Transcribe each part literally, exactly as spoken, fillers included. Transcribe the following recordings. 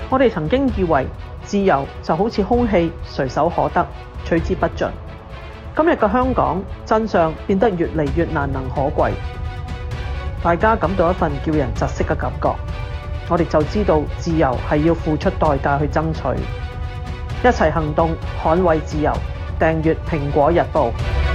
我哋曾經以為自由就好似空氣，隨手可得，取之不盡。今日嘅香港真相變得越嚟越難能可貴，大家感到一份叫人窒息嘅感覺。我哋就知道自由係要付出代價去爭取，一齊行動捍衛自由。訂閱蘋果日報。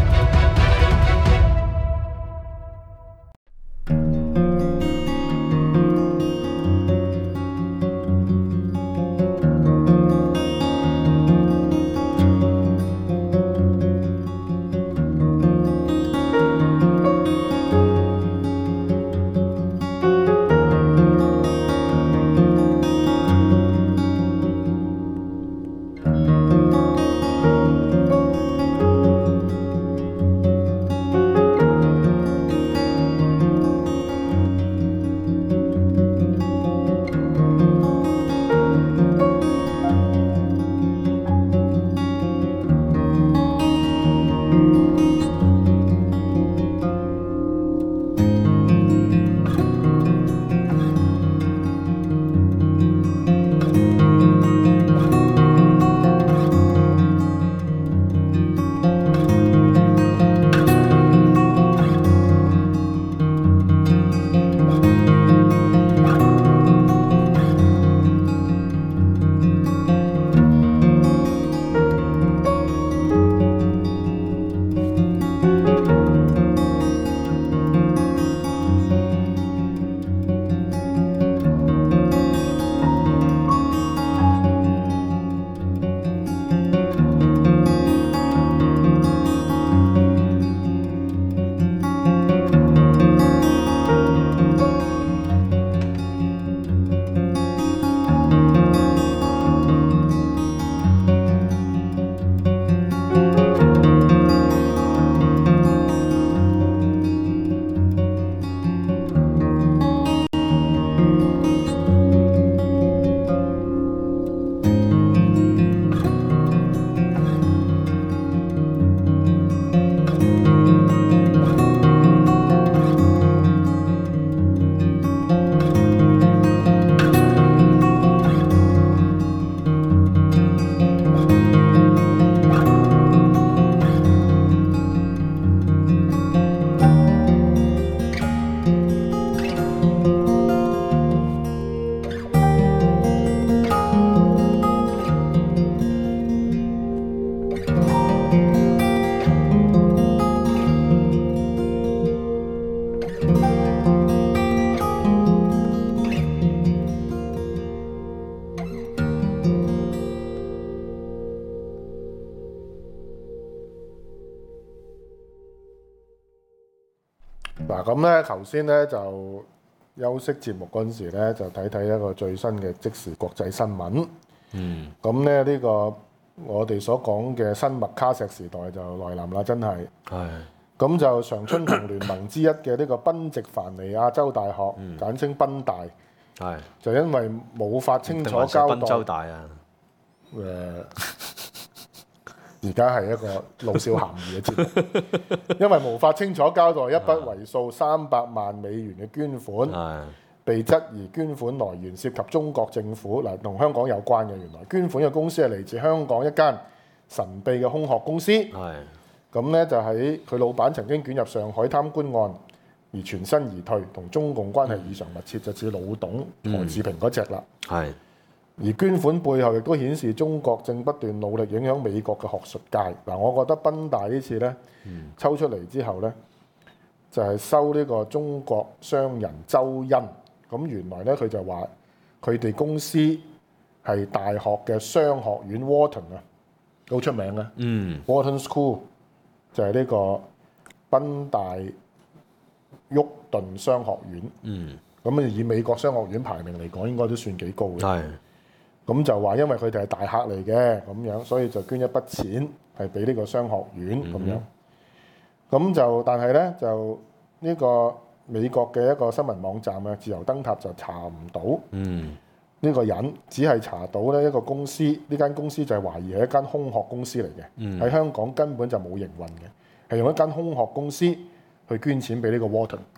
嗱咁咧，頭先咧就休息節目嗰陣時咧，就睇睇一個最新嘅即時國際新聞。嗯。咁咧呢個我哋所講嘅新麥卡錫時代就來臨啦，真係。係。咁就常春藤聯盟之一嘅呢個賓夕凡尼亞州大學，嗯、簡稱賓大。係。就因為冇法清楚交代。賓州大啊。誒、呃。而家係一個老少咸宜嘅節目，因為無法清楚交代一筆為數三百萬美元嘅捐款，被質疑捐款來源涉及中國政府，嗱同香港有關嘅。原來捐款嘅公司係嚟自香港一間神秘嘅空殼公司，咁咧就喺佢老闆曾經捲入上海貪官案而全身而退，同中共關係異常密切，就似老董何志平嗰隻啦。係。而捐款背後亦都顯示中國正不斷努力影響美國嘅學術界。嗱，我覺得賓大呢次咧、嗯、抽出嚟之後咧，就係、是、收呢個中國商人周恩。咁原來咧佢就話佢哋公司係大學嘅商學院 Wharton 啊，好出名嘅。嗯 Wharton School 就係呢個賓大沃頓商學院。嗯，咁啊以美國商學院排名嚟講，應該都算幾高嘅。係。咁就話因為佢哋係大客嚟嘅咁樣，所以就捐一筆錢係俾呢個商學院咁樣。咁就但係咧就呢個美國嘅一個新聞網站啊，自由燈塔就查唔到呢個人，只係查到咧一個公司，呢間公司就係懷疑係一間空殼公司嚟嘅，喺香港根本就冇營運嘅，係用一間空殼公司去捐錢俾呢個 Wharton。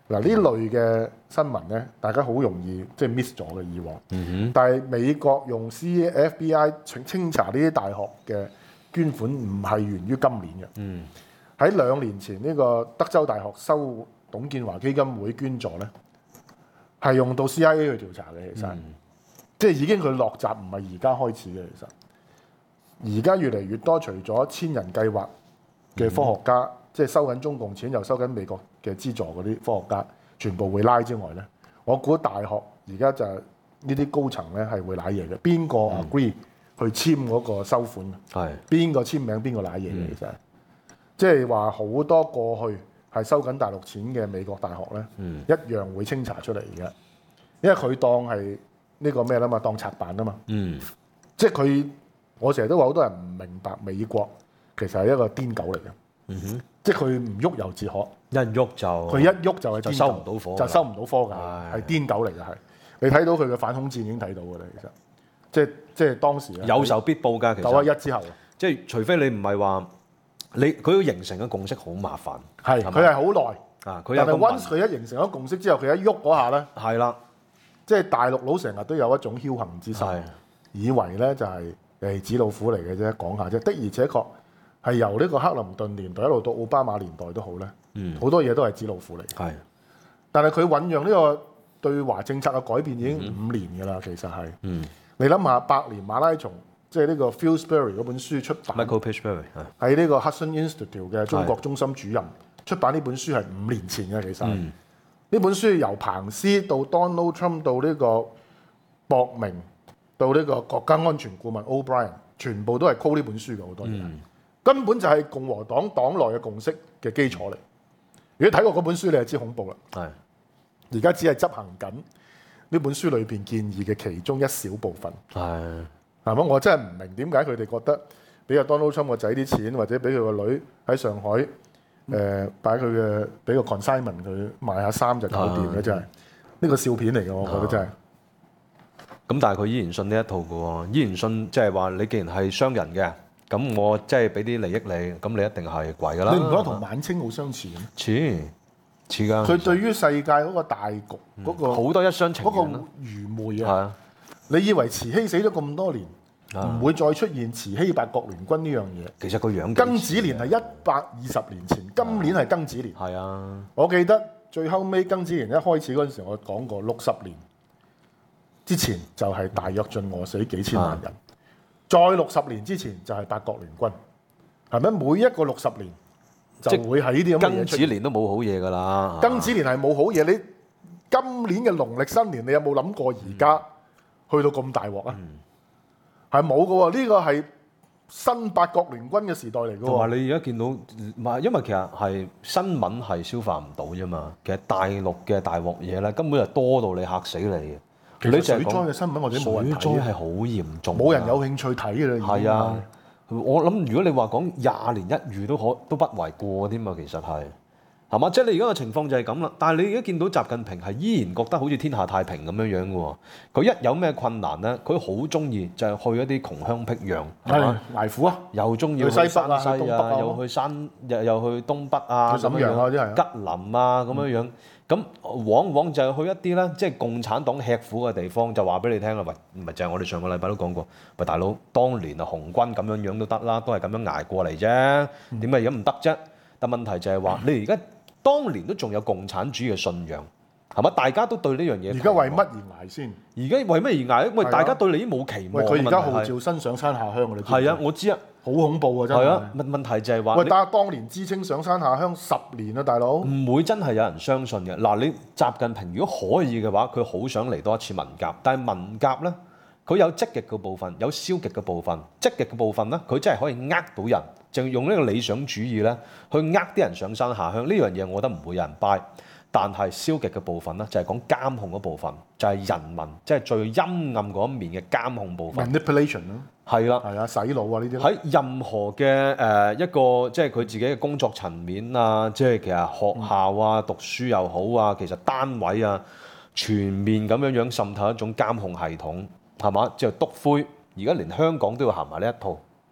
嗱呢類嘅新聞咧，大家好容易即係 miss 咗嘅以往。嗯、但係美國用 C F B I 清查呢啲大學嘅捐款唔係源於今年嘅。嗯，喺兩年前呢、呢個德州大學收董建華基金會捐助咧，係用到 C I A 去調查嘅，其實、嗯、即係已經佢落閘，唔係而家開始嘅。其實而家越嚟越多，除咗千人計劃嘅科學家，嗯、即係收緊中共錢又收緊美國嘅資助嗰啲科學家，全部會拉之外咧，我估大學而家就呢啲高層咧係會賴嘢嘅。邊個 agree 去簽嗰個收款？係邊、嗯、個簽名？邊個賴嘢嘅？其實、嗯、即係話好多過去係收緊大陸錢嘅美國大學咧，嗯、一樣會清查出嚟嘅，因為佢當係呢個咩啦嘛，當賊辦啊嘛。嗯，即係佢。我成日都話好多人唔明白美國其實係一個癲狗嚟嘅，嗯、哼即係佢唔喐又自可， 一喐就佢一喐就係就收唔到貨， 就收唔到貨㗎，係癲狗嚟嘅係。你睇到佢嘅反恐戰已經睇到㗎啦，其實即係即係當時有仇必報㗎。其實九一一之後， 即係除非你唔係話你佢要形成嘅共識好麻煩， 係佢係好耐啊。 但係 once 佢一形成咗共識之後，佢一喐嗰下咧， 係啦， 即係大陸佬成日都有一種僥倖之心，以為咧就係、是。誒紙老虎嚟嘅啫，講下啫。的而且確係由呢個克林頓年代一路到奧巴馬年代都好咧，好、嗯、多嘢都係紙老虎嚟。係的，但係佢醖釀呢個對華政策嘅改變已經五年㗎啦，嗯、其實係。嗯、你諗下，百年馬拉松，即係呢個 Pillsbury 嗰本書出版 ，Michael Pillsbury 喺呢個 Hudson Institute 嘅中國中心主任的出版呢本書係五年前嘅，其實。呢、嗯、本書由彭斯到 Donald Trump 到呢個博明。到呢個國家安全顧問 O'Brien， 全部都係 call 呢本書嘅好多嘢，嗯、根本就係共和黨黨內嘅共識嘅基礎嚟。如果睇過嗰本書，你就知恐怖啦。係的，而家只係執行緊呢本書裏邊建議嘅其中一小部分。係的，係嘛？我真係唔明點解佢哋覺得俾阿 Donald Trump 個仔啲錢，或者俾佢個女喺上海誒、呃、擺佢嘅俾個 consignment 佢賣下衫就搞掂嘅，真係呢、呢個笑片嚟嘅，我覺得真係。 咁但係佢依然信呢一套嘅喎，依然信即係話你既然係商人嘅，咁我即係俾啲利益你，咁你一定係貴㗎啦。 你唔覺得同晚清好相似嘅咩？ 似似㗎。 佢對於世界嗰個大局嗰、嗰個好、 嗯、多一廂情願嗰個愚昧啊！啊你以為慈禧死咗咁多年，唔、啊、會再出現慈禧八國聯軍呢樣嘢？ 其實個樣庚子年係一百二十年前，今年係庚子年。係啊， 我記得最後尾庚子年一開始嗰陣時，我講過六十年。之前就係大躍進餓死幾千萬人，啊、再六十年之前就係八國聯軍，係咪？每一個六十年就會喺呢啲咁嘅嘢出現。 庚子年都冇好嘢㗎啦， 庚子年係冇好嘢。你今年嘅農曆新年，你有冇諗過而家去到咁大鑊啊？係冇㗎喎，呢個係新八國聯軍嘅時代嚟㗎喎。 同埋你而家見到，唔係因為其實係新聞係消化唔到啫嘛。其實大陸嘅大鑊嘢咧，根本就多到你嚇死你嘅。 其實水災嘅新聞或者冇人睇， 水災係好嚴重， 冇人有興趣睇嘅啦。 係啊，我諗如果你話講廿年一遇都可都不為過添嘛，其實係係嘛？即係你而家嘅情況就係咁啦。但係你而家見到習近平係依然覺得好似天下太平咁樣樣嘅喎。佢一有咩困難咧，佢好中意就係去一啲窮鄉僻壤，係嘛？ 捱苦啊！ 又中意去西北啊，西啊，又去山，又又去東北啊， 瀋陽啊，啲係吉林啊，咁樣樣。咁往往就係去一啲咧，即係共產黨吃苦嘅地方，就話俾你聽啦。喂，唔係就係我哋上個禮拜都講過，喂大佬，當年啊紅軍咁樣樣都得啦，都係咁樣捱過嚟啫。點解而家唔得啫？但問題就係話，你而家當年都仲有共產主義嘅信仰，係嘛？大家都對呢樣嘢。 而家為乜而捱先？ 而家為乜而捱？喂，大家對你已經冇期望。 喂，佢而家號召新上山下鄉，我哋係啊，我知啊。 好恐怖啊！真係。係啊，問問題就係話， 喂，但係當年知青上山下鄉十年啊，大佬。 唔會真係有人相信嘅。嗱，你習近平如果可以嘅話，佢好想嚟多一次文革。但係文革咧，佢有積極嘅部分，有消極嘅部分。積極嘅部分咧，佢真係可以呃到人，就用呢個理想主義咧，去呃啲人上山下鄉。呢樣嘢我覺得唔會有人 buy。但係消極嘅部分咧，就係講監控嗰部分，就係人民即係最陰暗嗰一面嘅監控部分。 Manipulation 咯， 係啦， 係啊，洗腦啊呢啲。 喺任何嘅誒一個即係佢自己嘅工作層面啊，即係其實學校啊、讀書又好啊，其實單位啊，全面咁樣樣滲透一種監控系統，係嘛？即係篤灰，而家連香港都要行埋呢一套，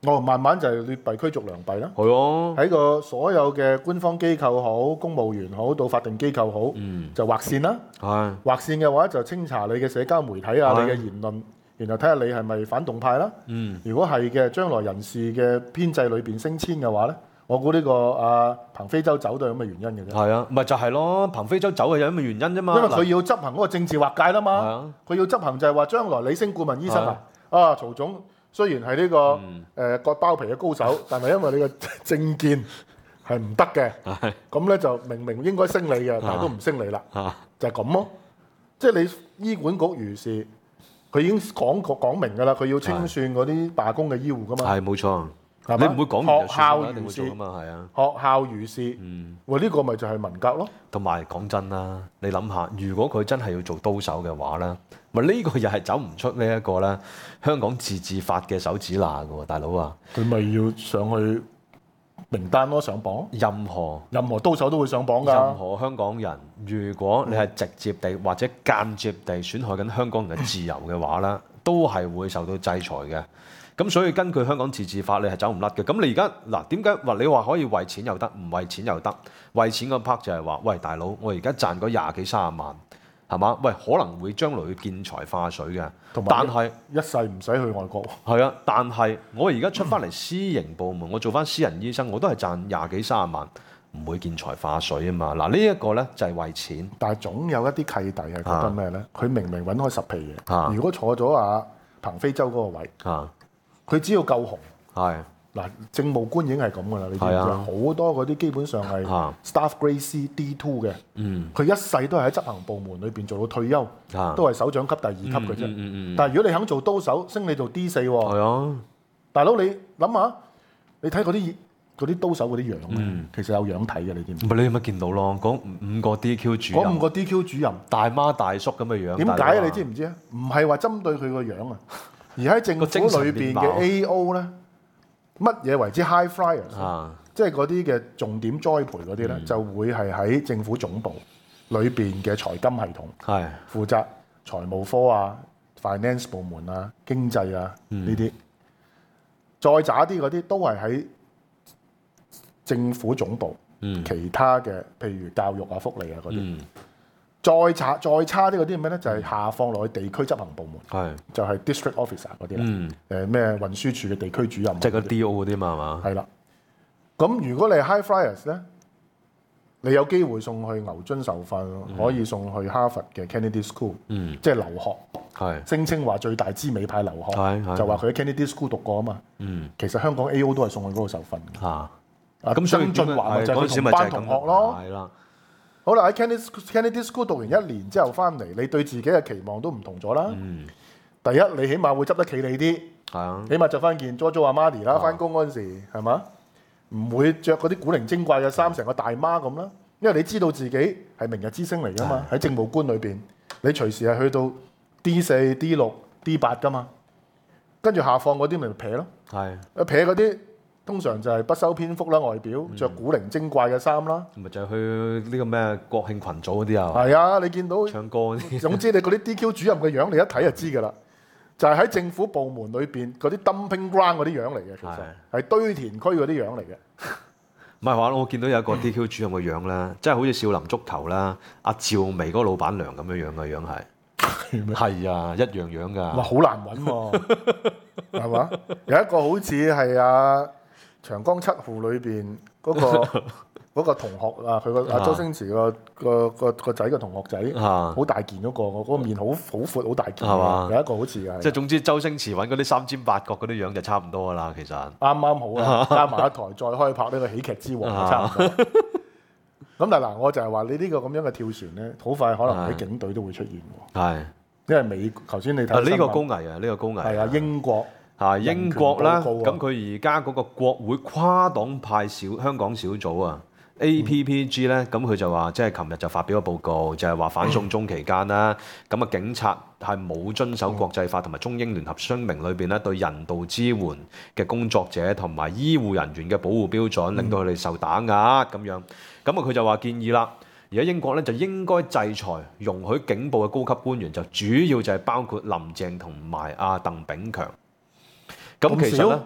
哦，慢慢就係劣幣驅逐良幣啦。 係咯， 喺個所有嘅官方機構好、公務員好到法定機構好， 嗯， 就劃線啦。 係劃線嘅話就清查你嘅社交媒體啊， 係你嘅言論，然後睇下你係咪反動派啦。 嗯， 如果係嘅，將來人事嘅編制裏邊升遷嘅話咧，我估呢、這個阿彭飛舟走都係咁嘅原因嘅啫。 係啊，咪就係咯，彭飛舟走係有咁嘅原因啫嘛。 因為佢要執行嗰個政治劃界啦嘛。 係啊， 佢要執行就係話將來理星顧問醫生啊，啊曹總。雖然係呢、這個誒、 嗯呃、割包皮嘅高手，但係因為你個政見係唔得嘅，咁咧就明明應該升你嘅，但係都唔升你啦， 啊就係咁咯。即係你醫管局如是，佢已經講講明㗎啦，佢要清算嗰啲罷工嘅醫護㗎嘛。 係冇錯， 係嘛你唔會講完就學校算啦，一定會做如是㗎嘛，係啊。 學校如是， 嗯， 喂呢、這個咪就係文革咯。 同埋講真啦，你諗下，如果佢真係要做刀手嘅話咧，咪呢個又係走唔出呢一個咧香港自治法嘅手指罅嘅喎，大佬啊！ 佢咪要上去名單咯，上榜。 任何任何刀手都會上榜任㗎。 何香港人，如果你係直接地或者間接地損害緊香港人嘅自由嘅話咧，都係會受到制裁嘅。咁所以根據香港自治法，你係走唔甩嘅。咁你而家嗱點解話你話可以為錢又得，唔為錢又得？為錢嗰 part 就係話，喂大佬，我而家賺嗰廿幾三十萬，係嘛？喂，可能會將來會見財化水嘅。 同埋但係一世唔使去外國。 係啊，但係我而家出翻嚟私營部門，我做翻私人醫生，我都係賺廿幾三十萬，唔會見財化水啊嘛。嗱呢一個咧就係為錢。 但係總有一啲契弟係覺得咩咧？佢、明明揾開十皮嘢， 啊如果坐咗阿彭飛舟嗰個位， 啊， 佢只要夠紅。 係嗱，政務官已經係咁噶啦，你知唔知係啊？ 啊好多嗰啲基本上係啊 staff grade C D two 嘅， 嗯佢一世都係喺執行部門裏邊做到退休， 啊， 都係首長級第二級嘅啫。 嗯嗯嗯但係如果你肯做刀手，升你做 D 四喎， 係啊， 大佬你諗下，你睇嗰啲嗰啲刀手嗰啲樣咧， 嗯其實有樣睇嘅，你知唔知？ 咪你有乜見到咯？嗰五個 D Q 主任， 嗰五個 D Q 主任大媽大叔咁嘅樣， 點解啊？ 大佬你知唔知啊？唔係話針對佢個樣啊，而喺政府個精神裏邊面貌嘅 A O 咧，乜嘢為之 high flyers？ 啊， 即係嗰啲嘅重點栽培嗰啲咧， 嗯就會係喺政府總部裏邊嘅財金系統係負責財務科啊、finance 部門啊、經濟啊嗯呢啲。再渣啲嗰啲都係喺政府總部， 嗯其他嘅譬如教育啊、福利啊嗰啲。 嗯再差再差啲嗰啲係咩咧？就係、下放落去地區執行部門， 係就係 district officer 嗰啲啦。 嗯， 誒咩、運輸處嘅地區主任啊， 即係個 D O 嗰啲嘛係嘛？ 係啦。咁如果你係 high flyers 咧，你有機會送去牛津受訓，可以送去哈佛嘅 Kennedy School，、 嗯即係留學， 係聲稱話最大支美派留學， 係係就話佢喺 Kennedy School 讀過啊嘛。 嗯其實香港 A O 都係送去嗰度受訓嘅。 嚇， 啊咁所以曾俊華咪就係嗰陣時佢同班咪就係咁同學咯。 係啦， 好啦，喺 Kennedy Kennedy School 讀完一年之後翻嚟，你對自己嘅期望都唔同咗啦。 嗯第一，你起碼會執得企理啲， 係啊， 起碼着翻件 Giorgio Armani 啦， 啊翻工嗰陣時係嘛？唔會着嗰啲古靈精怪嘅衫，成個大媽咁啦。因為你知道自己係明日之星嚟噶嘛，喺政務官裏邊，你隨時係去到 D 四、D 六、D 八噶嘛。跟住下放嗰啲咪撇咯， 係一撇嗰啲通常就係不修邊幅啦，外表着古靈精怪嘅衫啦。 咪就係去呢個咩國慶群組嗰啲啊， 係啊，你見到唱歌嗰啲， 總之你嗰啲 D Q 主任嘅樣，你一睇就知㗎啦。就係喺政府部門裏邊嗰啲 dumping ground 嗰啲樣嚟嘅，其實係堆填區嗰啲樣嚟嘅。 唔係話我見到有一個 D Q 主任嘅樣咧，真係好似少林足球啦，阿趙薇嗰個老闆娘咁樣樣嘅樣係，係啊，一樣樣㗎。 哇，好難揾喎，係嘛？有一個好似係啊長江七號裏邊嗰個嗰個同學啊，佢個阿周星馳個個個個仔嘅同學仔， 啊好大件嗰個，嗰個面好好闊好大件係嘛嘅，有一個好似係。 即係總之，周星馳揾嗰啲三尖八角嗰啲樣就差唔多㗎啦，其實。 啱啱好啊，加埋一台再開拍呢個喜劇之王就差唔多。咁但係嗱，我就係話你呢個咁樣嘅跳船咧，好快可能喺警隊都會出現喎。 係因為美頭先你睇啊，呢個新聞高危啊，呢個高危係啊，英國啊英國啦， 人權報告啊咁佢而家嗰個國會跨黨派小香港小組啊 A P P G 咧，咁佢就話即係琴日就發表個報告，就係話反送中期間啦，咁啊警察係冇遵守國際法同埋中英聯合聲明裏邊咧對人道支援嘅工作者同埋醫護人員嘅保護標準，令到佢哋受打壓咁樣。咁啊佢就話建議啦。而家英國咧就應該制裁容許警暴嘅高級官員，就主要就係包括林鄭同埋阿鄧炳強。咁其實咧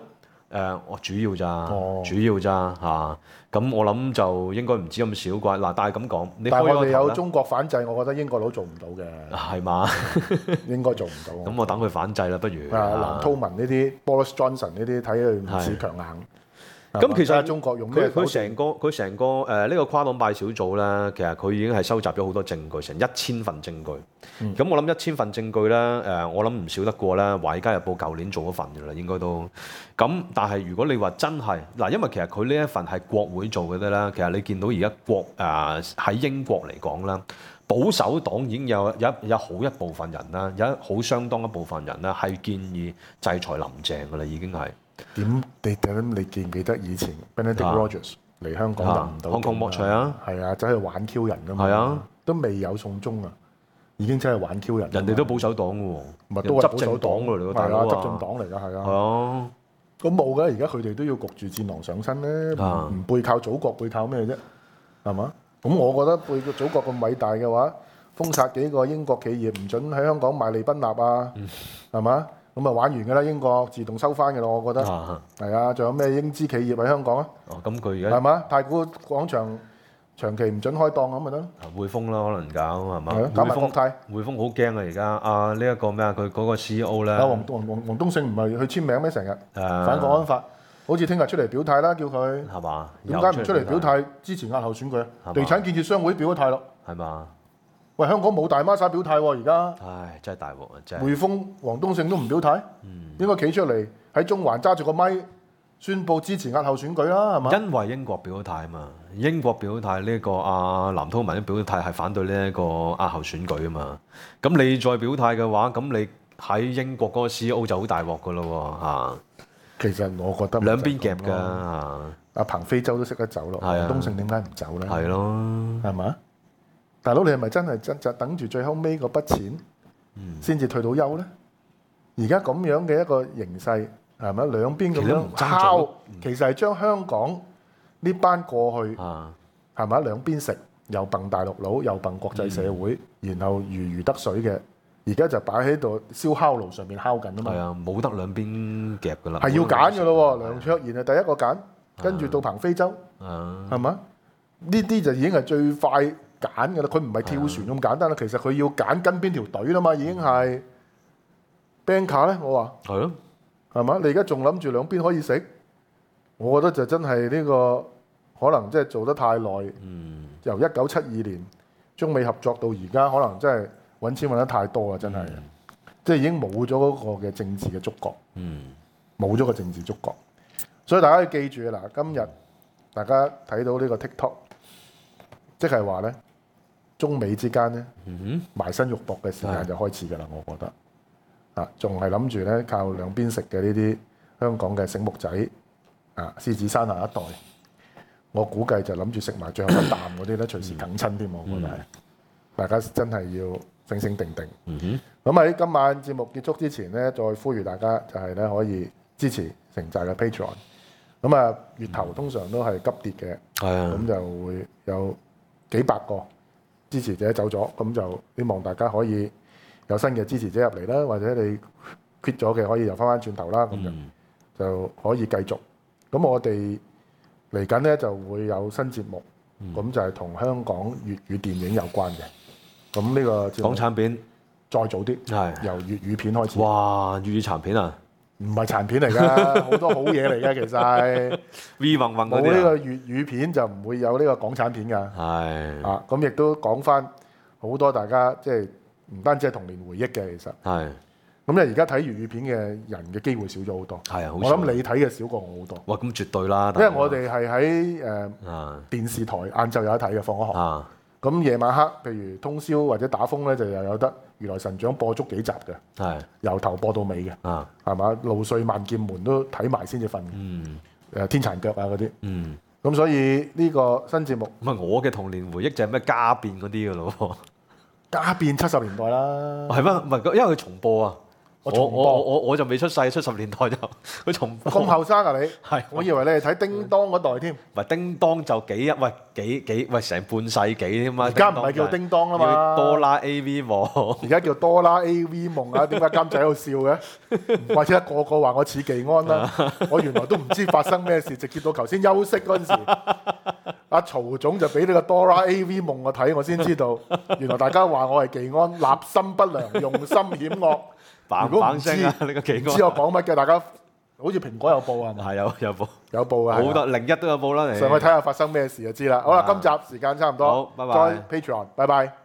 誒，我主要咋， 哦主要咋嚇。咁我諗就應該唔止咁少啩。嗱，但係咁講，你但係開咗頭咧， 我哋有中國反制，我覺得英國佬做唔到嘅， 係嘛？ 應該做唔到。 咁我等佢反制啦，不如。 啊，藍韜文呢啲 Boris Johnson 呢啲睇佢唔似強硬。 咁其實中國用咩佢佢成個佢成個誒呢個跨黨派小組咧，其實佢已經係收集咗好多證據，成一千份證據。咁、 嗯、 我諗一千份證據咧，誒我諗唔少得過咧《華爾街日報》舊年做嗰份嘅啦，應該都。咁但係如果你話真係嗱，因為其實佢呢一份係國會做嘅啫啦，其實你見到而家國誒喺、呃、英國嚟講啦，保守黨已經有有有好一部分人啦，有好相當一部分人啦係建議制裁林鄭嘅啦，已經係。 點你點你記唔記得以前 Benedict Rogers 嚟香港入唔到香港莫除啊， 係啊，走去玩 Q 人噶嘛， 係啊， 都未有送中啊，已經真係玩 Q 人。 人哋都保守黨嘅喎， 咪都係執政黨嚟㗎，大佬啊， 執政黨嚟㗎，係啊。 係啊， 咁冇嘅，而家佢哋都要焗住戰狼上身咧，唔唔背靠祖國，背靠咩啫？係嘛？咁我覺得背個祖國咁偉大嘅話，封殺幾個英國企業，唔準喺香港賣利賓納啊，係嘛？咁啊玩完㗎啦，英國自動收翻㗎咯，我覺得係啊。仲有咩英資企業喺香港啊？ 哦，咁佢而家係嘛？太古廣場長期唔準開檔咁咪得咯。 匯豐啦，可能搞係嘛？ 係啊，搞埋國泰。 匯豐好驚啊！而家啊呢一個咩啊？佢嗰個 C E O 咧， 啊黃黃黃黃東勝唔係去簽名咩？成日反國安法，好似聽日出嚟表態啦，叫佢係嘛？ 點解唔出嚟表態支持押後選舉啊？地產建設商會表咗態咯， 係嘛？ 喂，香港冇大孖沙表態喎，而家。 唉，真係大鑊啊！真係。 匯豐、黃東勝都唔表態，應該企出嚟喺中環揸住個咪宣佈支持押後選舉啦，係嘛？ 因為英國表咗態啊嘛，英國表咗態呢個阿藍韜文都表咗態係反對呢一個押後選舉啊嘛。咁你再表態嘅話，咁你喺英國嗰個 C E O 就好大鑊噶咯喎嚇。 其實我覺得兩邊夾㗎。 阿彭飛舟都識得走咯，黃東勝點解唔走咧？ 係咯， 係嘛？大佬，你係咪真係真就等住最後尾嗰筆錢先至退到休咧？而家咁樣嘅一個形勢係咪？兩邊咁樣拋，其實係將香港呢班過去係咪兩邊食，又笨大陸佬，又笨國際社會，然後如魚得水嘅，而家就擺喺度燒烤爐上面烤緊啊嘛。 係啊，冇得兩邊夾㗎啦。 係要揀㗎咯喎，梁卓賢係第一個揀，跟住到彭飛舟，係嘛？呢啲就已經係最快揀㗎啦，佢唔係跳船咁簡單啦。其實佢要揀跟邊條隊啦嘛，已經係 banker 咧，我話係咯， 係嘛？你而家仲諗住兩邊可以食？我覺得就真係呢個可能真係做得太耐。嗯，由一九七二年中美合作到而家，可能真係揾錢揾得太多啦，真係，嗯、即係已經冇咗嗰個嘅政治嘅觸覺。嗯，冇咗個政治觸覺。所以大家要記住啊！嗱，今日大家睇到呢個 TikTok，即係話咧，中美之間咧、嗯、埋身肉搏嘅時間就開始㗎啦。我覺得啊，仲係諗住咧靠兩邊食嘅呢啲香港嘅醒目仔啊，獅子山下一代，我估計就諗住食埋最後一啖嗰啲咧，隨時梗親添。我覺得係，大家真係要醒醒定定。咁喺、嗯、今晚節目結束之前咧，再呼籲大家就係咧可以支持城寨嘅 Patreon。咁啊，月頭通常都係急跌嘅，咁、嗯、就會有幾百個支持者走咗，咁就希望大家可以有新嘅支持者入嚟啦，或者你 quit 咗嘅可以又翻翻轉頭啦，咁就、嗯、就可以繼續。咁我哋嚟緊咧就會有新節目，咁、嗯、就係同香港粵語電影有關嘅。咁呢個節目港產片再早啲，由粵語片開始。 哇！粵語殘片啊！唔係殘片嚟㗎，好多好嘢嚟㗎，其實係 V 運運冇呢個粵語片就唔會有呢個港產片㗎。 係啊，咁亦都講翻好多大家即係唔單止係童年回憶嘅，其實係。咁你而家睇粵語片嘅人嘅機會少咗好多。係啊，我諗你睇嘅少過我好多。 哇，咁絕對啦。 因為我哋係喺誒電視台晏晝有得睇嘅，放咗學。啊。咁夜晚黑，譬如通宵或者打風咧，就又有得如來神掌播足幾集嘅，係由頭播到尾嘅，啊，係嘛？路歲萬劍門都睇埋先至瞓，嗯，誒天殘腳啊嗰啲，嗯，咁所以呢個新節目， 唔係我嘅童年回憶就係咩家變嗰啲嘅咯喎， 家變七十年代啦， 係咩？唔係，因為佢重播啊， 我我重播。 我我我就未出世，七十年代就佢重播。 咁後生啊你？ 係我以為你係睇叮當嗰代添。 唔係叮當就幾一喂幾幾喂成半世紀添啊！ 而家唔係叫叮當啦嘛， 叫多啦 A V 喎。 而家叫多啦 A V 夢啊！點解監製喺度笑嘅？或者個個話我似技安啦，我原來都唔知發生咩事，直接到頭先休息嗰陣時，阿曹總就俾呢個多啦 A V 夢我睇，我先知道原來大家話我係技安，立心不良，用心險惡。 棒如果唔知棒聲啊！呢個技安唔知我講乜嘅，大家好似蘋果有報啊，係咪？ 係有有報， 有報啊， 好多零一都有報啦。你上去睇下發生咩事就知啦。好啦， 啊今集時間差唔多， 好拜拜再 Patreon，拜拜。